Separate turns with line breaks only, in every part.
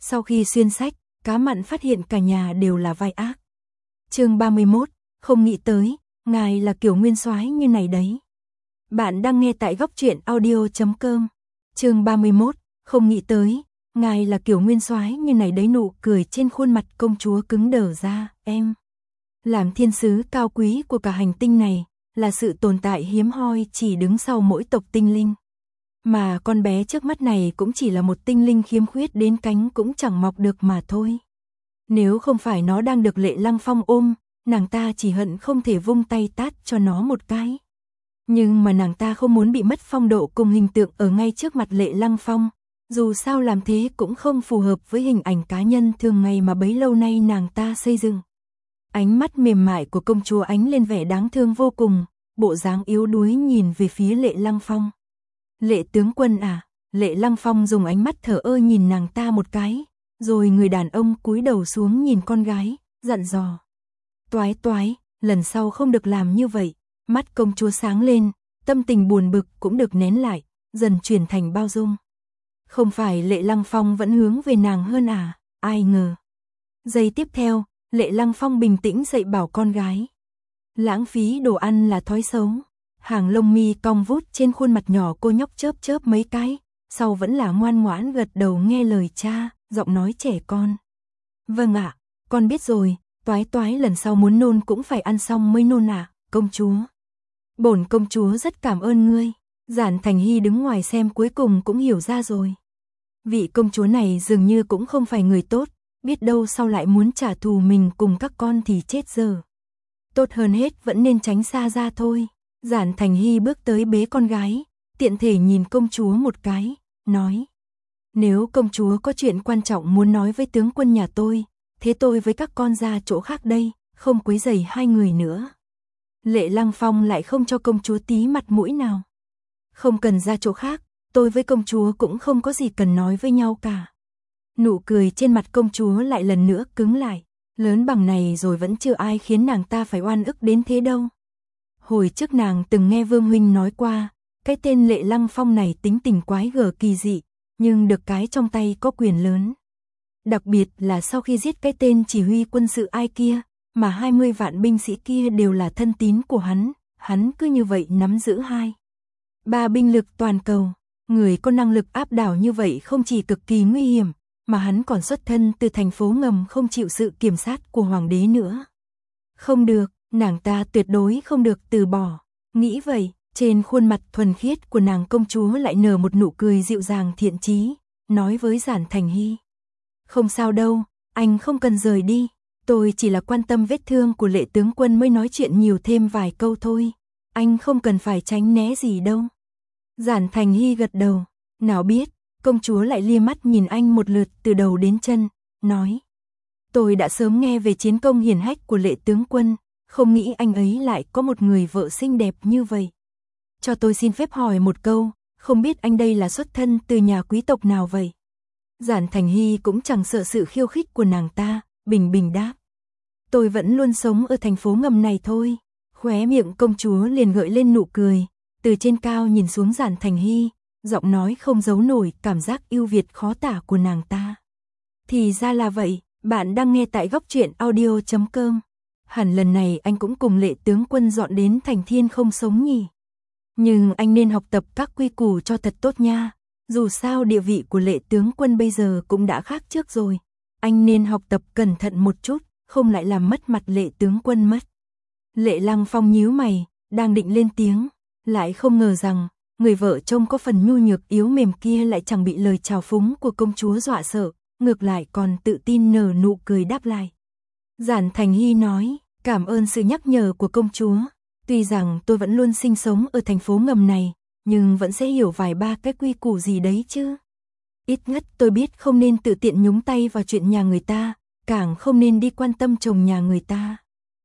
Sau khi xuyên sách, Cá Mặn phát hiện cả nhà đều là vai ác. Chương 31, không nghĩ tới, ngài là kiểu nguyên soái như này đấy. Bạn đang nghe tại goctruyện.audio.com. Chương 31, không nghĩ tới, ngài là kiểu nguyên soái như này đấy. Nụ cười trên khuôn mặt công chúa cứng đờ ra. Em làm thiên sứ cao quý của cả hành tinh này, là sự tồn tại hiếm hoi chỉ đứng sau mỗi tộc tinh linh. Mà con bé trước mắt này cũng chỉ là một tinh linh khiếm khuyết đến cánh cũng chẳng mọc được mà thôi. Nếu không phải nó đang được Lệ Lăng Phong ôm, nàng ta chỉ hận không thể vung tay tát cho nó một cái. Nhưng mà nàng ta không muốn bị mất phong độ cùng hình tượng ở ngay trước mặt Lệ Lăng Phong, dù sao làm thế cũng không phù hợp với hình ảnh cá nhân thường ngày mà bấy lâu nay nàng ta xây dựng. Ánh mắt mềm mại của công chúa ánh lên vẻ đáng thương vô cùng, bộ dáng yếu đuối nhìn về phía Lệ Lăng Phong. Lệ tướng quân à? Lệ Lăng Phong dùng ánh mắt thờ ơ nhìn nàng ta một cái, rồi người đàn ông cúi đầu xuống nhìn con gái, dặn dò. Toái toái, lần sau không được làm như vậy. Mắt công chúa sáng lên, tâm tình buồn bực cũng được nén lại, dần chuyển thành bao dung. Không phải Lệ Lăng Phong vẫn hướng về nàng hơn à? Ai ngờ. Giây tiếp theo, Lệ Lăng Phong bình tĩnh dạy bảo con gái. Lãng phí đồ ăn là thói xấu. Hàng lông mi cong vút trên khuôn mặt nhỏ cô nhóc chớp chớp mấy cái, sau vẫn là ngoan ngoãn gật đầu nghe lời cha, giọng nói trẻ con. Vâng ạ, con biết rồi, toái toái lần sau muốn nôn cũng phải ăn xong mới nôn ạ, công chúa. Bổn công chúa rất cảm ơn ngươi. Giản Thành Hy đứng ngoài xem cuối cùng cũng hiểu ra rồi. Vị công chúa này dường như cũng không phải người tốt, biết đâu sau lại muốn trả thù mình cùng các con thì chết giờ. Tốt hơn hết vẫn nên tránh xa ra thôi. Giản Thành Hy bước tới bế con gái, tiện thể nhìn công chúa một cái, nói. Nếu công chúa có chuyện quan trọng muốn nói với tướng quân nhà tôi, thế tôi với các con ra chỗ khác đây, không quấy rầy hai người nữa. Lệ Lăng Phong lại không cho công chúa tí mặt mũi nào. Không cần ra chỗ khác, tôi với công chúa cũng không có gì cần nói với nhau cả. Nụ cười trên mặt công chúa lại lần nữa cứng lại, lớn bằng này rồi vẫn chưa ai khiến nàng ta phải oan ức đến thế đâu. Hồi trước nàng từng nghe Vương huynh nói qua, cái tên Lệ Lăng Phong này tính tình quái gở kỳ dị, nhưng được cái trong tay có quyền lớn. Đặc biệt là sau khi giết cái tên chỉ huy quân sự ai kia, mà 20 vạn binh sĩ kia đều là thân tín của hắn cứ như vậy nắm giữ 2-3 binh lực toàn cầu. Người có năng lực áp đảo như vậy không chỉ cực kỳ nguy hiểm, mà hắn còn xuất thân từ thành phố ngầm không chịu sự kiểm soát của hoàng đế nữa. Không được, nàng ta tuyệt đối không được từ bỏ. Nghĩ vậy, trên khuôn mặt thuần khiết của nàng công chúa lại nở một nụ cười dịu dàng thiện chí, nói với Giản Thành Hy. Không sao đâu, anh không cần rời đi, tôi chỉ là quan tâm vết thương của Lệ tướng quân mới nói chuyện nhiều thêm vài câu thôi, anh không cần phải tránh né gì đâu. Giản Thành Hy gật đầu, nào biết, công chúa lại lia mắt nhìn anh một lượt từ đầu đến chân, nói. Tôi đã sớm nghe về chiến công hiển hách của Lệ tướng quân, không nghĩ anh ấy lại có một người vợ xinh đẹp như vậy. Cho tôi xin phép hỏi một câu, không biết anh đây là xuất thân từ nhà quý tộc nào vậy? Giản Thành Hy cũng chẳng sợ sự khiêu khích của nàng ta, bình bình đáp. Tôi vẫn luôn sống ở thành phố ngầm này thôi. Khóe miệng công chúa liền gợi lên nụ cười, từ trên cao nhìn xuống Giản Thành Hy, giọng nói không giấu nổi cảm giác yêu Việt khó tả của nàng ta. Thì ra là vậy, bạn đang nghe tại goctruyện.audio.com. Hẳn lần này anh cũng cùng Lệ tướng quân dọn đến thành Thiên không sống nhỉ? Nhưng anh nên học tập các quy củ cho thật tốt nha. Dù sao địa vị của Lệ tướng quân bây giờ cũng đã khác trước rồi. Anh nên học tập cẩn thận một chút, không lại làm mất mặt Lệ tướng quân mất. Lệ Lăng Phong nhíu mày, đang định lên tiếng, lại không ngờ rằng người vợ trông có phần nhu nhược yếu mềm kia lại chẳng bị lời chào phúng của công chúa dọa sợ, ngược lại còn tự tin nở nụ cười đáp lại. Giản Thành Hy nói, cảm ơn sự nhắc nhở của công chúa. Tuy rằng tôi vẫn luôn sinh sống ở thành phố ngầm này, nhưng vẫn sẽ hiểu vài ba cái quy củ gì đấy chứ. Ít nhất tôi biết không nên tự tiện nhúng tay vào chuyện nhà người ta, càng không nên đi quan tâm chồng nhà người ta.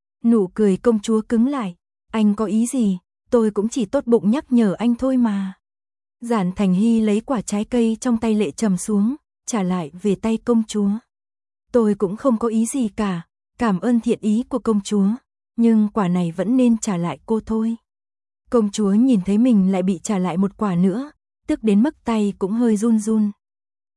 Nụ cười công chúa cứng lại, anh có ý gì, tôi cũng chỉ tốt bụng nhắc nhở anh thôi mà. Giản Thành Hy lấy quả trái cây trong tay Lệ Trầm xuống, trả lại về tay công chúa. Tôi cũng không có ý gì cả, cảm ơn thiện ý của công chúa, nhưng quả này vẫn nên trả lại cô thôi. Công chúa nhìn thấy mình lại bị trả lại một quả nữa, tức đến mức tay cũng hơi run run.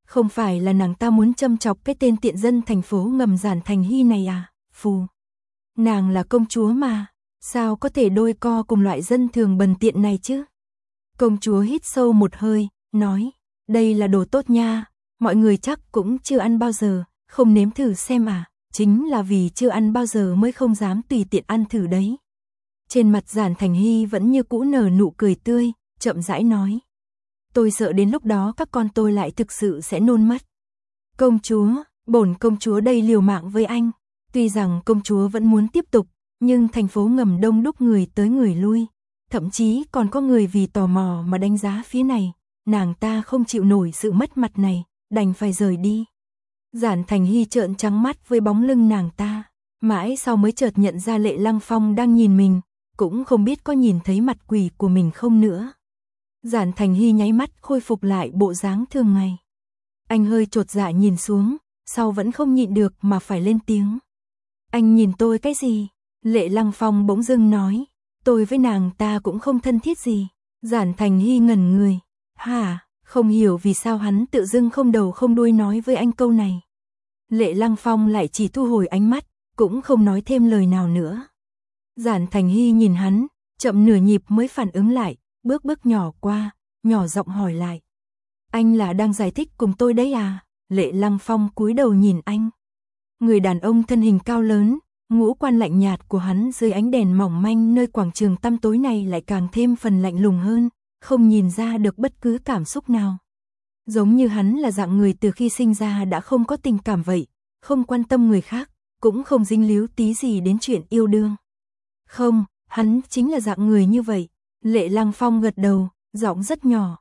Không phải là nàng ta muốn châm chọc cái tên tiện dân thành phố ngầm Giản Thành Hy này à, phù. Nàng là công chúa mà, sao có thể đôi co cùng loại dân thường bần tiện này chứ? Công chúa hít sâu một hơi, nói, đây là đồ tốt nha, mọi người chắc cũng chưa ăn bao giờ, không nếm thử xem à, chính là vì chưa ăn bao giờ mới không dám tùy tiện ăn thử đấy. Trên mặt Giản Thành Hy vẫn như cũ nở nụ cười tươi, chậm rãi nói. Tôi sợ đến lúc đó các con tôi lại thực sự sẽ nôn mất. Công chúa, bổn công chúa đây liều mạng với anh. Tuy rằng công chúa vẫn muốn tiếp tục, nhưng thành phố ngầm đông đúc người tới người lui. Thậm chí còn có người vì tò mò mà đánh giá phía này. Nàng ta không chịu nổi sự mất mặt này, đành phải rời đi. Giản Thành Hy trợn trắng mắt với bóng lưng nàng ta. Mãi sau mới chợt nhận ra Lệ Lăng Phong đang nhìn mình, cũng không biết có nhìn thấy mặt quỷ của mình không nữa. Giản Thành Hy nháy mắt khôi phục lại bộ dáng thường ngày. Anh hơi chột dạ nhìn xuống, sau vẫn không nhịn được mà phải lên tiếng. Anh nhìn tôi cái gì? Lệ Lăng Phong bỗng dưng nói. Tôi với nàng ta cũng không thân thiết gì. Giản Thành Hy ngẩn người. Hả? Không hiểu vì sao hắn tự dưng không đầu không đuôi nói với anh câu này. Lệ Lăng Phong lại chỉ thu hồi ánh mắt, cũng không nói thêm lời nào nữa. Giản Thành Hy nhìn hắn, chậm nửa nhịp mới phản ứng lại, bước nhỏ qua, nhỏ giọng hỏi lại. Anh là đang giải thích cùng tôi đấy à? Lệ Lăng Phong cúi đầu nhìn anh. Người đàn ông thân hình cao lớn, ngũ quan lạnh nhạt của hắn dưới ánh đèn mỏng manh nơi quảng trường tăm tối này lại càng thêm phần lạnh lùng hơn, không nhìn ra được bất cứ cảm xúc nào. Giống như hắn là dạng người từ khi sinh ra đã không có tình cảm vậy, không quan tâm người khác, cũng không dính líu tí gì đến chuyện yêu đương. Không, hắn chính là dạng người như vậy. Lệ Lăng Phong gật đầu, giọng rất nhỏ.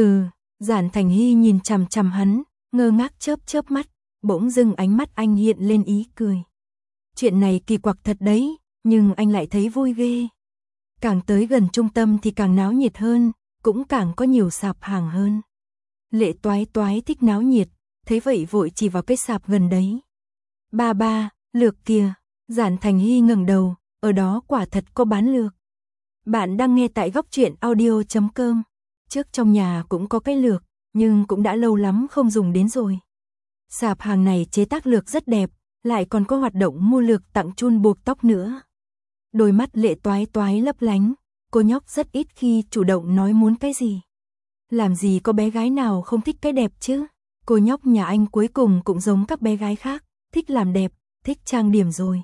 Giản Thành Hy nhìn chằm chằm hắn, ngơ ngác chớp mắt, bỗng dưng ánh mắt anh hiện lên ý cười. Chuyện này kỳ quặc thật đấy, nhưng anh lại thấy vui ghê. Càng tới gần trung tâm thì càng náo nhiệt hơn, cũng càng có nhiều sạp hàng hơn. Lệ Toái Toái thích náo nhiệt, thấy vậy vội chỉ vào cái sạp gần đấy. Ba, lược kìa. Giản Thành Hy ngẩng đầu, ở đó quả thật có bán lược. Bạn đang nghe tại góc truyện audio.com. Trước trong nhà cũng có cái lược, nhưng cũng đã lâu lắm không dùng đến rồi. Sạp hàng này chế tác lược rất đẹp, lại còn có hoạt động mua lược tặng chun buộc tóc nữa. Đôi mắt Lệ Toái Toái lấp lánh, cô nhóc rất ít khi chủ động nói muốn cái gì. Làm gì có bé gái nào không thích cái đẹp chứ? Cô nhóc nhà anh cuối cùng cũng giống các bé gái khác, thích làm đẹp, thích trang điểm rồi.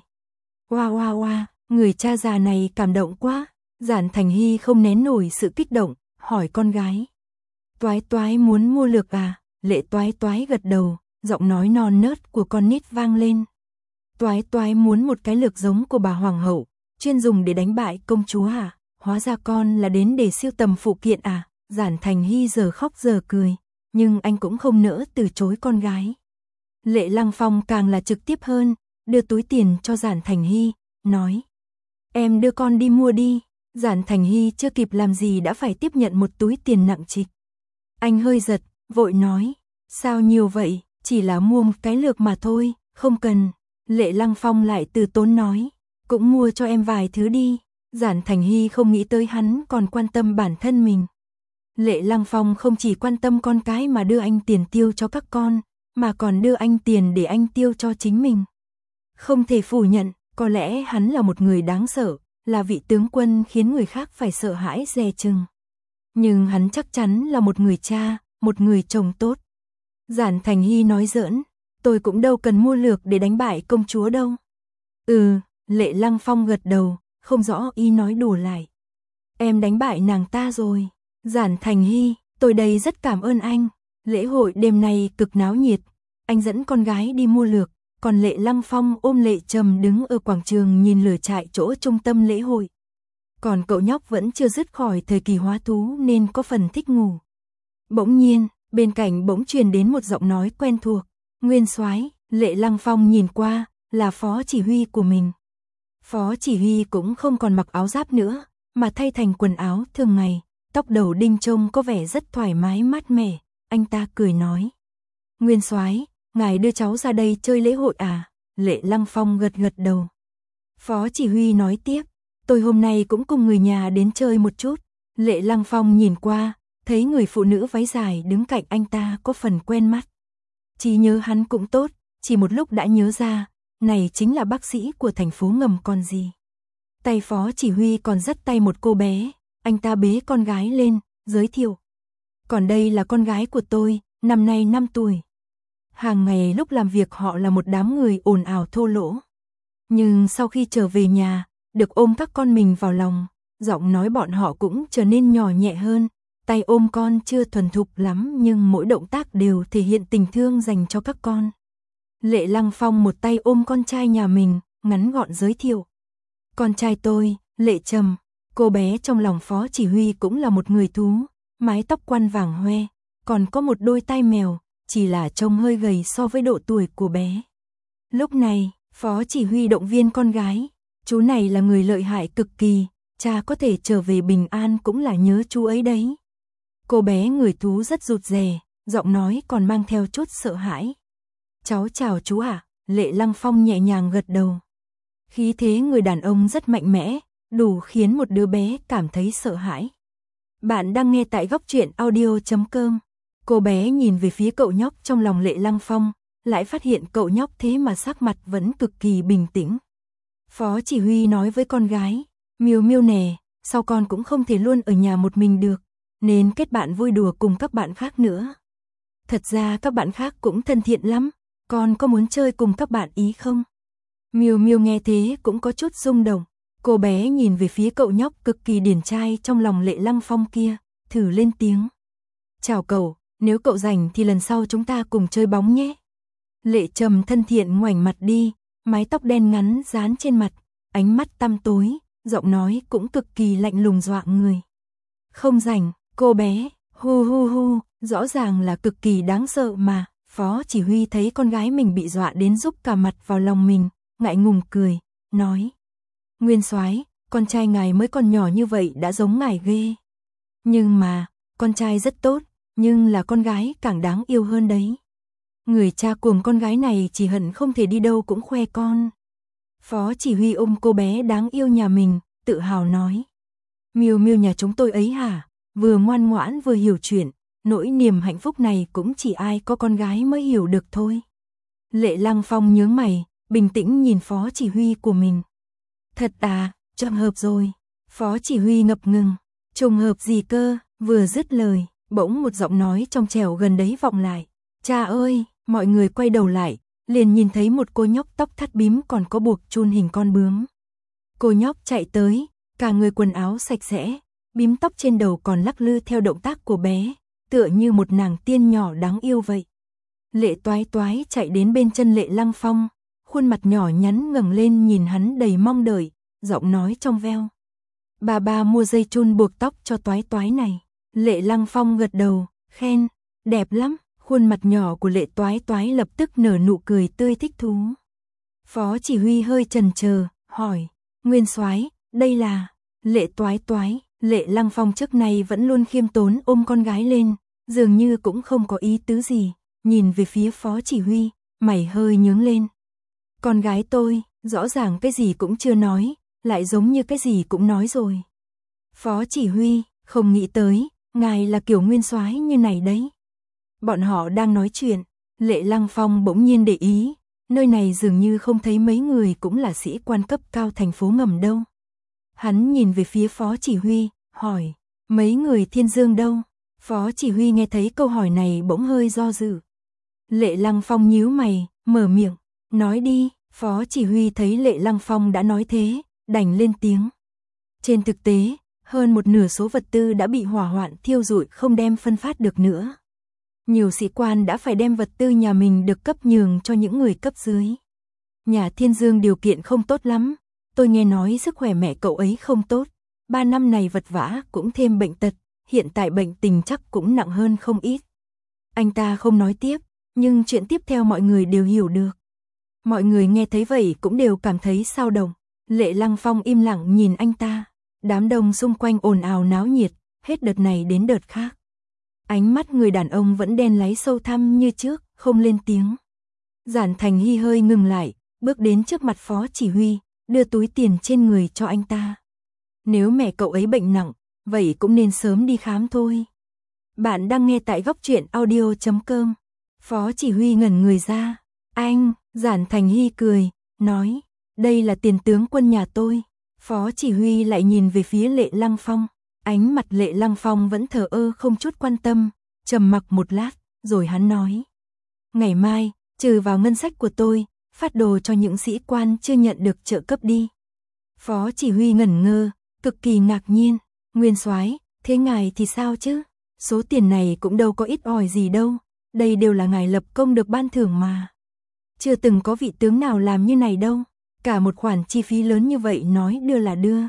Wow, người cha già này cảm động quá. Giản Thành Hy không nén nổi sự kích động, hỏi con gái. Toái Toái muốn mua lược à? Lệ Toái Toái gật đầu, giọng nói non nớt của con nít vang lên. Toái Toái muốn một cái lược giống của bà hoàng hậu, chuyên dùng để đánh bại công chúa à? Hóa ra con là đến để sưu tầm phụ kiện à? Giản Thành Hy giờ khóc giờ cười, nhưng anh cũng không nỡ từ chối con gái. Lệ Lăng Phong càng là trực tiếp hơn, đưa túi tiền cho Giản Thành Hy, nói. Em đưa con đi mua đi. Giản Thành Hy chưa kịp làm gì đã phải tiếp nhận một túi tiền nặng trịch. Anh hơi giật, vội nói. Sao nhiều vậy, chỉ là mua một cái lược mà thôi, không cần. Lệ Lăng Phong lại từ tốn nói. Cũng mua cho em vài thứ đi. Giản Thành Hy không nghĩ tới hắn còn quan tâm bản thân mình. Lệ Lăng Phong không chỉ quan tâm con cái mà đưa anh tiền tiêu cho các con, mà còn đưa anh tiền để anh tiêu cho chính mình. Không thể phủ nhận, có lẽ hắn là một người đáng sợ, là vị tướng quân khiến người khác phải sợ hãi dè chừng. Nhưng hắn chắc chắn là một người cha, một người chồng tốt. Giản Thành Hy nói giỡn, tôi cũng đâu cần mua lược để đánh bại công chúa đâu. Lệ Lăng Phong gật đầu, không rõ ý nói đùa lại. Em đánh bại nàng ta rồi. Giản Thành Hy, tôi đây rất cảm ơn anh. Lễ hội đêm nay cực náo nhiệt, anh dẫn con gái đi mua lược, còn Lệ Lăng Phong ôm Lệ Trầm đứng ở quảng trường nhìn lửa trại chỗ trung tâm lễ hội. Còn cậu nhóc vẫn chưa dứt khỏi thời kỳ hóa thú nên có phần thích ngủ. Bỗng nhiên, bên cạnh bỗng truyền đến một giọng nói quen thuộc. Nguyên soái. Lệ Lăng Phong nhìn qua, là phó chỉ huy của mình. Phó chỉ huy cũng không còn mặc áo giáp nữa, mà thay thành quần áo thường ngày, tóc đầu đinh trông có vẻ rất thoải mái mát mẻ. Anh ta cười nói. Nguyên soái, ngài đưa cháu ra đây chơi lễ hội à? Lệ Lăng Phong gật đầu. Phó chỉ huy nói tiếp, tôi hôm nay cũng cùng người nhà đến chơi một chút. Lệ Lăng Phong nhìn qua, thấy người phụ nữ váy dài đứng cạnh anh ta có phần quen mắt. Trí nhớ hắn cũng tốt, chỉ một lúc đã nhớ ra, này chính là bác sĩ của thành phố ngầm còn gì. Tay phó chỉ huy còn dắt tay một cô bé, anh ta bế con gái lên, giới thiệu. Còn đây là con gái của tôi, năm nay 5 tuổi. Hàng ngày lúc làm việc họ là một đám người ồn ào thô lỗ. Nhưng sau khi trở về nhà, được ôm các con mình vào lòng, giọng nói bọn họ cũng trở nên nhỏ nhẹ hơn. Tay ôm con chưa thuần thục lắm nhưng mỗi động tác đều thể hiện tình thương dành cho các con. Lệ Lăng Phong một tay ôm con trai nhà mình, ngắn gọn giới thiệu. Con trai tôi, Lệ Trầm, cô bé trong lòng phó chỉ huy cũng là một người thú, mái tóc quăn vàng hoe, còn có một đôi tai mèo, chỉ là trông hơi gầy so với độ tuổi của bé. Lúc này, phó chỉ huy động viên con gái, chú này là người lợi hại cực kỳ, cha có thể trở về bình an cũng là nhớ chú ấy đấy. Cô bé người thú rất rụt rè, giọng nói còn mang theo chút sợ hãi. Cháu chào chú ạ, Lệ Lăng Phong nhẹ nhàng gật đầu. Khí thế người đàn ông rất mạnh mẽ, đủ khiến một đứa bé cảm thấy sợ hãi. Bạn đang nghe tại góc truyện audio.com. Cô bé nhìn về phía cậu nhóc trong lòng Lệ Lăng Phong, lại phát hiện cậu nhóc thế mà sắc mặt vẫn cực kỳ bình tĩnh. Phó chỉ huy nói với con gái, Miêu Miêu nè, sau con cũng không thể luôn ở nhà một mình được, nên kết bạn vui đùa cùng các bạn khác nữa. Thật ra các bạn khác cũng thân thiện lắm, con có muốn chơi cùng các bạn ý không? Miêu Miêu nghe thế cũng có chút rung động, cô bé nhìn về phía cậu nhóc cực kỳ điển trai trong lòng Lệ Lăng Phong kia, thử lên tiếng. Chào cậu, nếu cậu rảnh thì lần sau chúng ta cùng chơi bóng nhé. Lệ Trầm thân thiện ngoảnh mặt đi, mái tóc đen ngắn dán trên mặt, ánh mắt tăm tối, giọng nói cũng cực kỳ lạnh lùng dọa người. Không rảnh, cô bé, hu hu hu, rõ ràng là cực kỳ đáng sợ mà. Phó chỉ huy thấy con gái mình bị dọa đến rúc cả mặt vào lòng mình, ngại ngùng cười, nói. Nguyên soái, con trai ngài mới còn nhỏ như vậy đã giống ngài ghê. Nhưng mà, con trai rất tốt, nhưng là con gái càng đáng yêu hơn đấy. Người cha cuồng con gái này chỉ hận không thể đi đâu cũng khoe con. Phó chỉ huy ôm cô bé đáng yêu nhà mình, tự hào nói. Miêu Miêu nhà chúng tôi ấy hả, vừa ngoan ngoãn vừa hiểu chuyện, nỗi niềm hạnh phúc này cũng chỉ ai có con gái mới hiểu được thôi. Lệ Lăng Phong nhướng mày, bình tĩnh nhìn phó chỉ huy của mình. Thật à, trùng hợp rồi. Phó chỉ huy ngập ngừng, trùng hợp gì cơ, vừa dứt lời, bỗng một giọng nói trong trẻo gần đấy vọng lại. Cha ơi, mọi người quay đầu lại, liền nhìn thấy một cô nhóc tóc thắt bím còn có buộc chun hình con bướm. Cô nhóc chạy tới, cả người quần áo sạch sẽ, bím tóc trên đầu còn lắc lư theo động tác của bé, tựa như một nàng tiên nhỏ đáng yêu vậy. Lệ Toái Toái chạy đến bên chân Lệ Lăng Phong, khuôn mặt nhỏ nhắn ngẩng lên nhìn hắn đầy mong đợi, giọng nói trong veo. Bà mua dây chun buộc tóc cho Toái Toái này. Lệ Lăng Phong gật đầu, khen, đẹp lắm. Khuôn mặt nhỏ của Lệ Toái Toái lập tức nở nụ cười tươi thích thú. Phó chỉ huy hơi chần chờ, hỏi, Nguyên soái, đây là Lệ Toái Toái. Lệ Lăng Phong trước này vẫn luôn khiêm tốn ôm con gái lên, dường như cũng không có ý tứ gì, nhìn về phía phó chỉ huy, mày hơi nhướng lên. Con gái tôi, rõ ràng cái gì cũng chưa nói, lại giống như cái gì cũng nói rồi. Phó chỉ huy, không nghĩ tới, ngài là kiểu nguyên soái như này đấy. Bọn họ đang nói chuyện, Lệ Lăng Phong bỗng nhiên để ý, nơi này dường như không thấy mấy người cũng là sĩ quan cấp cao thành phố ngầm đâu. Hắn nhìn về phía phó chỉ huy, hỏi, mấy người Thiên Dương đâu? Phó chỉ huy nghe thấy câu hỏi này bỗng hơi do dự. Lệ Lăng Phong nhíu mày, mở miệng, nói đi. Phó chỉ huy thấy Lệ Lăng Phong đã nói thế, đành lên tiếng. Trên thực tế, hơn một nửa số vật tư đã bị hỏa hoạn thiêu rụi không đem phân phát được nữa. Nhiều sĩ quan đã phải đem vật tư nhà mình được cấp nhường cho những người cấp dưới. Nhà Thiên Dương điều kiện không tốt lắm, tôi nghe nói sức khỏe mẹ cậu ấy không tốt, 3 năm này vật vã cũng thêm bệnh tật, hiện tại bệnh tình chắc cũng nặng hơn không ít. Anh ta không nói tiếp, nhưng chuyện tiếp theo mọi người đều hiểu được. Mọi người nghe thấy vậy cũng đều cảm thấy sao động. Lệ Lăng Phong im lặng nhìn anh ta, đám đông xung quanh ồn ào náo nhiệt, hết đợt này đến đợt khác. Ánh mắt người đàn ông vẫn đen láy sâu thẳm như trước, không lên tiếng. Giản Thành Hy hơi ngừng lại, bước đến trước mặt phó chỉ huy, đưa túi tiền trên người cho anh ta. Nếu mẹ cậu ấy bệnh nặng, vậy cũng nên sớm đi khám thôi. Bạn đang nghe tại góc truyện audio.com. Phó chỉ huy ngẩn người ra. Anh, Giản Thành Hy cười, nói, đây là tiền tướng quân nhà tôi. Phó chỉ huy lại nhìn về phía Lệ Lăng Phong. Ánh mặt Lệ Lăng Phong vẫn thờ ơ không chút quan tâm, trầm mặc một lát, rồi hắn nói. Ngày mai, trừ vào ngân sách của tôi, phát đồ cho những sĩ quan chưa nhận được trợ cấp đi. Phó chỉ huy ngẩn ngơ, cực kỳ ngạc nhiên. Nguyên soái, thế ngài thì sao chứ? Số tiền này cũng đâu có ít ỏi gì đâu. Đây đều là ngài lập công được ban thưởng mà. Chưa từng có vị tướng nào làm như này đâu. Cả một khoản chi phí lớn như vậy nói đưa là đưa.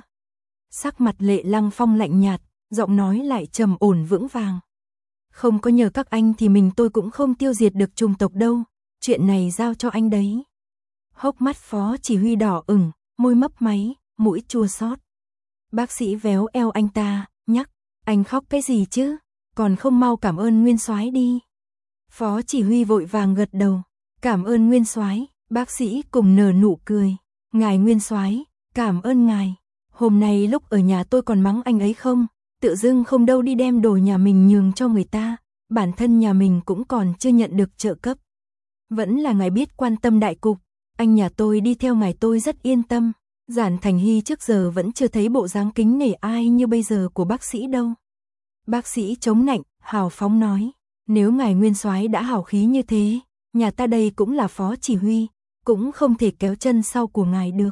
Sắc mặt Lệ Lăng Phong lạnh nhạt, giọng nói lại trầm ổn vững vàng. Không có nhờ các anh thì tôi cũng không tiêu diệt được chủng tộc đâu. Chuyện này giao cho anh đấy. Hốc mắt phó chỉ huy đỏ ửng, môi mấp máy, mũi chua xót. Bác sĩ véo eo anh ta, nhắc, anh khóc cái gì chứ? Còn không mau cảm ơn nguyên soái đi. Phó chỉ huy vội vàng gật đầu. Cảm ơn nguyên soái. Bác sĩ cùng nở nụ cười. Ngài nguyên soái, cảm ơn ngài. Hôm nay lúc ở nhà tôi còn mắng anh ấy không? Tự dưng không đâu đi đem đồ nhà mình nhường cho người ta. Bản thân nhà mình cũng còn chưa nhận được trợ cấp. Vẫn là ngài biết quan tâm đại cục. Anh nhà tôi đi theo ngài tôi rất yên tâm. Giản Thành Hy trước giờ vẫn chưa thấy bộ dáng kính nể ai như bây giờ của bác sĩ đâu. Bác sĩ chống nạnh, hào phóng nói. Nếu ngài nguyên soái đã hào khí như thế, nhà ta đây cũng là phó chỉ huy, cũng không thể kéo chân sau của ngài được.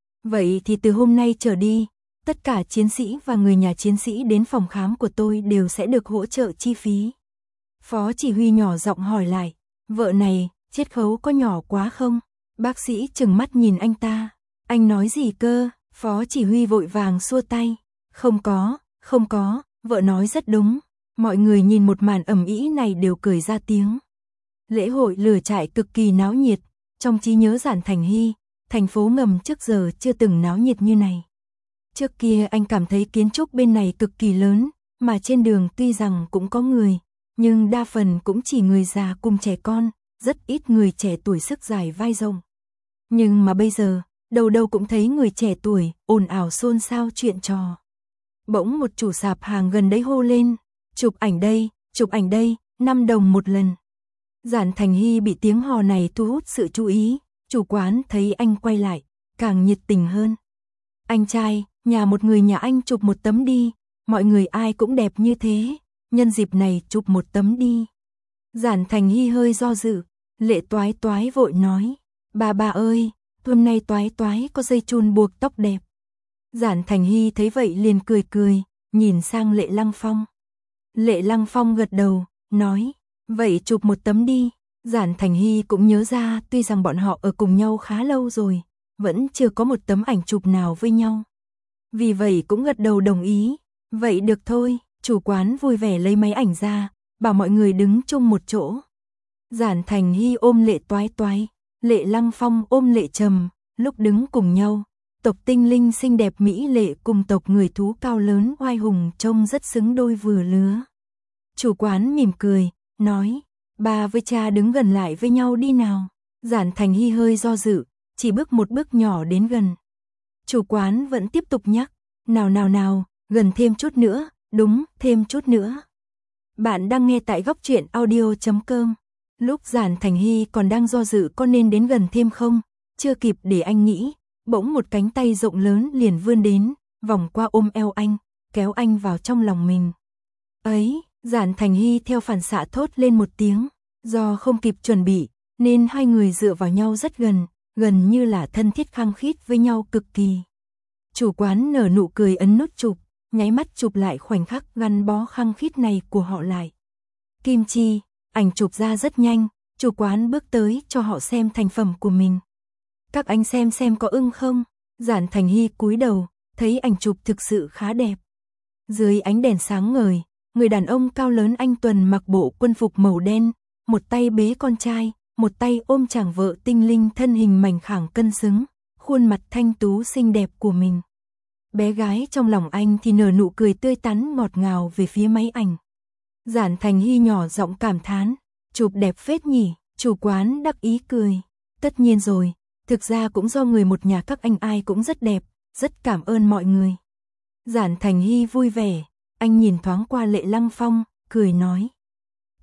Vậy thì từ hôm nay trở đi, tất cả chiến sĩ và người nhà chiến sĩ đến phòng khám của tôi đều sẽ được hỗ trợ chi phí. Phó chỉ huy nhỏ giọng hỏi lại, vợ này, chiết khấu có nhỏ quá không? Bác sĩ trừng mắt nhìn anh ta. Anh nói gì cơ? Phó chỉ huy vội vàng xua tay. Không có, vợ nói rất đúng. Mọi người nhìn một màn ầm ĩ này đều cười ra tiếng. Lễ hội lửa trại cực kỳ náo nhiệt. Trong trí nhớ Giản Thành Hy, thành phố ngầm trước giờ chưa từng náo nhiệt như này. Trước kia anh cảm thấy kiến trúc bên này cực kỳ lớn, mà trên đường tuy rằng cũng có người, nhưng đa phần cũng chỉ người già cùng trẻ con, rất ít người trẻ tuổi sức dài vai rộng. Nhưng mà bây giờ, đâu đâu cũng thấy người trẻ tuổi, ồn ào xôn xao chuyện trò. Bỗng một chủ sạp hàng gần đấy hô lên, chụp ảnh đây, 5 đồng một lần. Giản Thành Hy bị tiếng hò này thu hút sự chú ý, chủ quán thấy anh quay lại, càng nhiệt tình hơn. Anh trai, nhà một người nhà anh chụp một tấm đi, mọi người ai cũng đẹp như thế, nhân dịp này chụp một tấm đi. Giản Thành Hy hơi do dự, Lệ Toái Toái vội nói, bà ơi, hôm nay Toái Toái có dây chun buộc tóc đẹp. Giản Thành Hy thấy vậy liền cười, nhìn sang Lệ Lăng Phong. Lệ Lăng Phong gật đầu, nói, vậy chụp một tấm đi. Giản Thành Hy cũng nhớ ra tuy rằng bọn họ ở cùng nhau khá lâu rồi, vẫn chưa có một tấm ảnh chụp nào với nhau. Vì vậy cũng gật đầu đồng ý, vậy được thôi, chủ quán vui vẻ lấy máy ảnh ra, bảo mọi người đứng chung một chỗ. Giản Thành Hy ôm Lệ Toái Toái, Lệ Lăng Phong ôm Lệ Trầm, lúc đứng cùng nhau, tộc tinh linh xinh đẹp mỹ lệ cùng tộc người thú cao lớn oai hùng trông rất xứng đôi vừa lứa. Chủ quán mỉm cười, nói, bà với cha đứng gần lại với nhau đi nào. Giản Thành Hy hơi do dự, chỉ bước một bước nhỏ đến gần. Chủ quán vẫn tiếp tục nhắc, nào, gần thêm chút nữa, đúng, thêm chút nữa. Bạn đang nghe tại Góc Truyện Audio.com. Lúc Giản Thành Hy còn đang do dự có nên đến gần thêm không, chưa kịp để anh nghĩ, bỗng một cánh tay rộng lớn liền vươn đến, vòng qua ôm eo anh, kéo anh vào trong lòng mình. Ấy, Giản Thành Hy theo phản xạ thốt lên một tiếng, do không kịp chuẩn bị, nên hai người dựa vào nhau rất gần như là thân thiết khăng khít với nhau cực kỳ. Chủ quán nở nụ cười ấn nút chụp, nháy mắt chụp lại khoảnh khắc gắn bó khăng khít này của họ lại. Kim Chi, ảnh chụp ra rất nhanh, chủ quán bước tới cho họ xem thành phẩm của mình. Các anh xem có ưng không? Giản Thành Hy cúi đầu, thấy ảnh chụp thực sự khá đẹp. Dưới ánh đèn sáng ngời, người đàn ông cao lớn anh tuần mặc bộ quân phục màu đen, một tay bế con trai, một tay ôm chàng vợ tinh linh thân hình mảnh khảnh cân xứng, khuôn mặt thanh tú xinh đẹp của mình. Bé gái trong lòng anh thì nở nụ cười tươi tắn ngọt ngào về phía máy ảnh. Giản Thành Hy nhỏ giọng cảm thán, chụp đẹp phết nhỉ, chủ quán đắc ý cười. Tất nhiên rồi, thực ra cũng do người một nhà các anh ai cũng rất đẹp, rất cảm ơn mọi người. Giản Thành Hy vui vẻ, anh nhìn thoáng qua Lệ Lăng Phong, cười nói.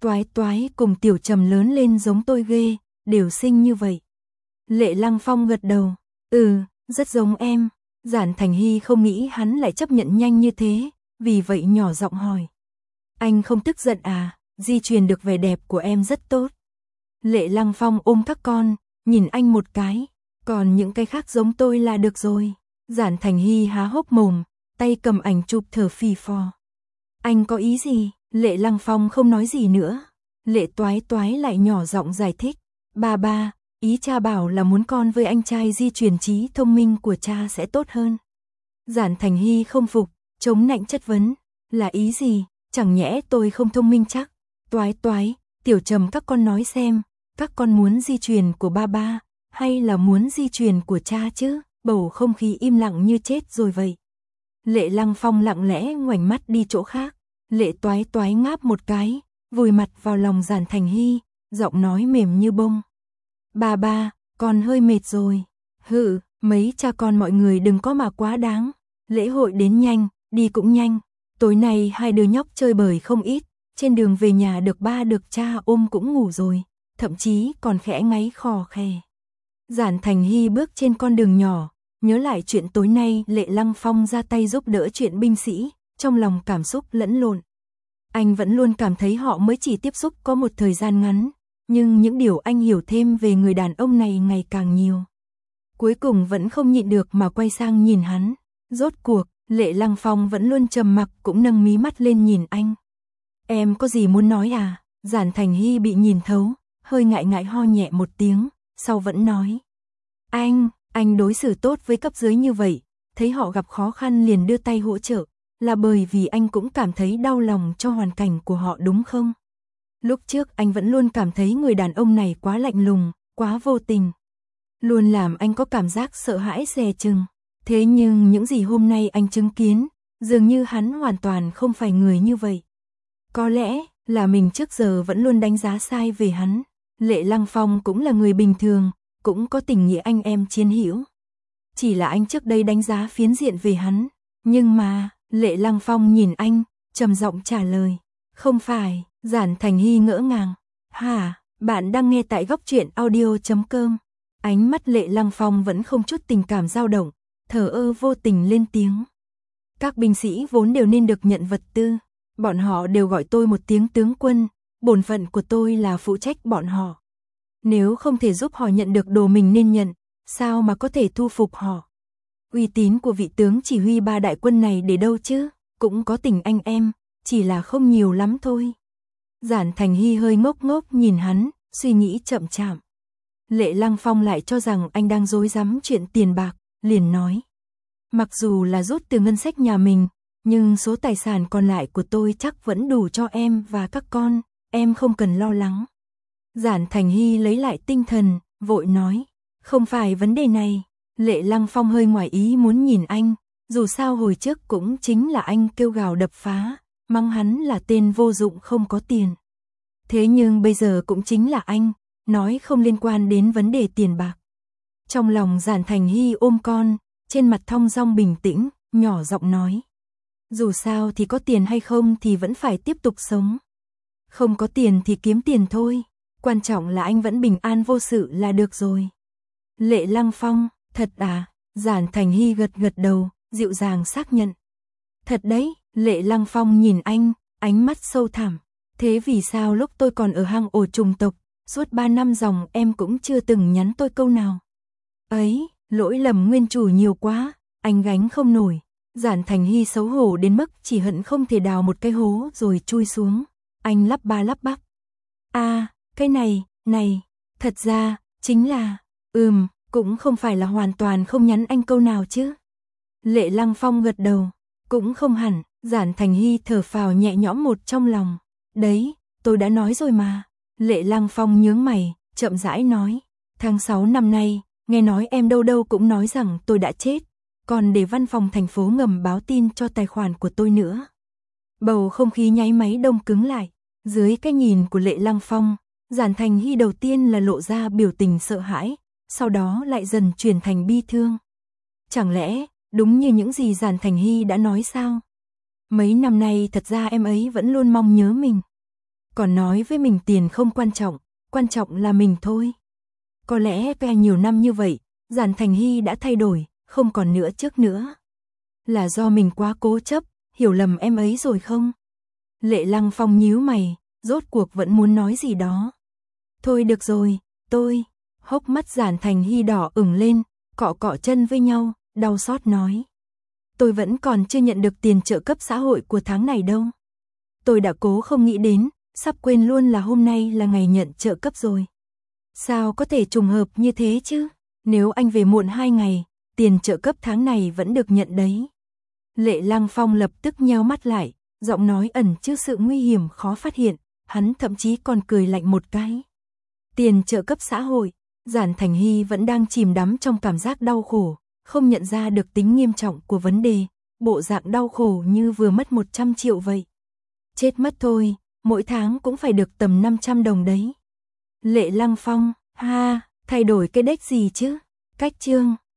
Toái Toái cùng Tiểu Trầm lớn lên giống tôi ghê, đều xinh như vậy. Lệ Lăng Phong gật đầu, rất giống em. Giản Thành Hy không nghĩ hắn lại chấp nhận nhanh như thế, vì vậy nhỏ giọng hỏi. Anh không tức giận à, di truyền được vẻ đẹp của em rất tốt. Lệ Lăng Phong ôm các con, nhìn anh một cái, còn những cái khác giống tôi là được rồi. Giản Thành Hy há hốc mồm, tay cầm ảnh chụp thở phì phò. Anh có ý gì? Lệ Lăng Phong không nói gì nữa. Lệ Toái Toái lại nhỏ giọng giải thích. Ba, ý cha bảo là muốn con với anh trai di truyền trí thông minh của cha sẽ tốt hơn. Giản Thành Hy không phục, chống nạnh chất vấn. Là ý gì? Chẳng nhẽ tôi không thông minh chắc? Toái Toái, Tiểu Trầm các con nói xem, các con muốn di truyền của ba, hay là muốn di truyền của cha chứ? Bầu không khí im lặng như chết rồi vậy. Lệ Lăng Phong lặng lẽ ngoảnh mắt đi chỗ khác. Lệ Toái Toái ngáp một cái, vùi mặt vào lòng Giản Thành Hy, giọng nói mềm như bông. Ba, con hơi mệt rồi. Mấy cha con mọi người đừng có mà quá đáng. Lễ hội đến nhanh, đi cũng nhanh. Tối nay hai đứa nhóc chơi bời không ít, trên đường về nhà được ba được cha ôm cũng ngủ rồi, thậm chí còn khẽ ngáy khò khè. Giản Thành Hy bước trên con đường nhỏ, nhớ lại chuyện tối nay Lệ Lăng Phong ra tay giúp đỡ chuyện binh sĩ, trong lòng cảm xúc lẫn lộn. Anh vẫn luôn cảm thấy họ mới chỉ tiếp xúc có một thời gian ngắn, nhưng những điều anh hiểu thêm về người đàn ông này ngày càng nhiều. Cuối cùng vẫn không nhịn được mà quay sang nhìn hắn. Rốt cuộc, Lệ Lăng Phong vẫn luôn trầm mặc cũng nâng mí mắt lên nhìn anh. Em có gì muốn nói à? Giản Thành Hy bị nhìn thấu, hơi ngại ngại ho nhẹ một tiếng, sau vẫn nói. Anh đối xử tốt với cấp dưới như vậy, thấy họ gặp khó khăn liền đưa tay hỗ trợ, là bởi vì anh cũng cảm thấy đau lòng cho hoàn cảnh của họ đúng không? Lúc trước anh vẫn luôn cảm thấy người đàn ông này quá lạnh lùng, quá vô tình. Luôn làm anh có cảm giác sợ hãi dè chừng. Thế nhưng những gì hôm nay anh chứng kiến, dường như hắn hoàn toàn không phải người như vậy. Có lẽ là mình trước giờ vẫn luôn đánh giá sai về hắn. Lệ Lăng Phong cũng là người bình thường, cũng có tình nghĩa anh em chiến hữu. Chỉ là anh trước đây đánh giá phiến diện về hắn. Nhưng mà, Lệ Lăng Phong nhìn anh, trầm giọng trả lời. Không phải. Giản Thành Hy ngỡ ngàng. Hả, bạn đang nghe tại góc truyện audio.com. Ánh mắt Lệ Lăng Phong vẫn không chút tình cảm dao động, thờ ơ vô tình lên tiếng. Các binh sĩ vốn đều nên được nhận vật tư, bọn họ đều gọi tôi một tiếng tướng quân, bổn phận của tôi là phụ trách bọn họ. Nếu không thể giúp họ nhận được đồ mình nên nhận, sao mà có thể thu phục họ? Uy tín của vị tướng chỉ huy ba đại quân này để đâu chứ? Cũng có tình anh em, chỉ là không nhiều lắm thôi. Giản Thành Hy hơi ngốc ngốc nhìn hắn, suy nghĩ chậm chạp. Lệ Lăng Phong lại cho rằng anh đang rối rắm chuyện tiền bạc, liền nói. Mặc dù là rút từ ngân sách nhà mình, nhưng số tài sản còn lại của tôi chắc vẫn đủ cho em và các con, em không cần lo lắng. Giản Thành Hy lấy lại tinh thần, vội nói. Không phải vấn đề này. Lệ Lăng Phong hơi ngoài ý muốn nhìn anh, dù sao hồi trước cũng chính là anh kêu gào đập phá, mắng hắn là tên vô dụng không có tiền. Thế nhưng bây giờ cũng chính là anh, nói không liên quan đến vấn đề tiền bạc. Trong lòng Giản Thành Hy ôm con, trên mặt thong dong bình tĩnh, nhỏ giọng nói. Dù sao thì có tiền hay không thì vẫn phải tiếp tục sống. Không có tiền thì kiếm tiền thôi, quan trọng là anh vẫn bình an vô sự là được rồi. Lệ Lăng Phong, thật à? Giản Thành Hy gật gật đầu, dịu dàng xác nhận. Thật đấy. Lệ Lăng Phong nhìn anh, ánh mắt sâu thẳm. Thế vì sao lúc tôi còn ở hang ổ trùng tộc, suốt 3 năm dòng em cũng chưa từng nhắn tôi câu nào? Ấy, lỗi lầm nguyên chủ nhiều quá, anh gánh không nổi. Giản Thành Hy xấu hổ đến mức chỉ hận không thể đào một cái hố rồi chui xuống. Anh lắp ba lắp bắp. Cái này, thật ra, chính là, cũng không phải là hoàn toàn không nhắn anh câu nào chứ. Lệ Lăng Phong gật đầu, cũng không hẳn. Giản Thành Hy thở phào nhẹ nhõm một trong lòng. Đấy, tôi đã nói rồi mà. Lệ Lăng Phong nhướng mày, chậm rãi nói. Tháng 6 năm nay, nghe nói em đâu đâu cũng nói rằng tôi đã chết, còn để văn phòng thành phố ngầm báo tin cho tài khoản của tôi nữa. Bầu không khí nháy máy đông cứng lại. Dưới cái nhìn của Lệ Lăng Phong, Giản Thành Hy đầu tiên là lộ ra biểu tình sợ hãi, sau đó lại dần chuyển thành bi thương. Chẳng lẽ, đúng như những gì Giản Thành Hy đã nói sao? Mấy năm nay thật ra em ấy vẫn luôn mong nhớ mình. còn nói với mình tiền không quan trọng là mình thôi. Có lẽ pe nhiều năm như vậy, Giản Thành Hy đã thay đổi, không còn nữa trước nữa. Là do mình quá cố chấp, hiểu lầm em ấy rồi không? Lệ Lăng Phong nhíu mày, rốt cuộc vẫn muốn nói gì đó. Thôi được rồi, tôi, hốc mắt Giản Thành Hy đỏ ửng lên, cọ chân với nhau, đau xót nói. Tôi vẫn còn chưa nhận được tiền trợ cấp xã hội của tháng này đâu. Tôi đã cố không nghĩ đến, sắp quên luôn là hôm nay là ngày nhận trợ cấp rồi. Sao có thể trùng hợp như thế chứ? Nếu anh về muộn 2 ngày, tiền trợ cấp tháng này vẫn được nhận đấy. Lệ Lăng Phong lập tức nheo mắt lại, giọng nói ẩn chứa sự nguy hiểm khó phát hiện, hắn thậm chí còn cười lạnh một cái. Tiền trợ cấp xã hội, Giản Thành Hy vẫn đang chìm đắm trong cảm giác đau khổ, không nhận ra được tính nghiêm trọng của vấn đề, bộ dạng đau khổ như vừa mất 100 triệu vậy. Chết mất thôi, mỗi tháng cũng phải được tầm 500 đồng đấy. Lệ Lăng Phong, ha, thay đổi cái đếch gì chứ? Cách chương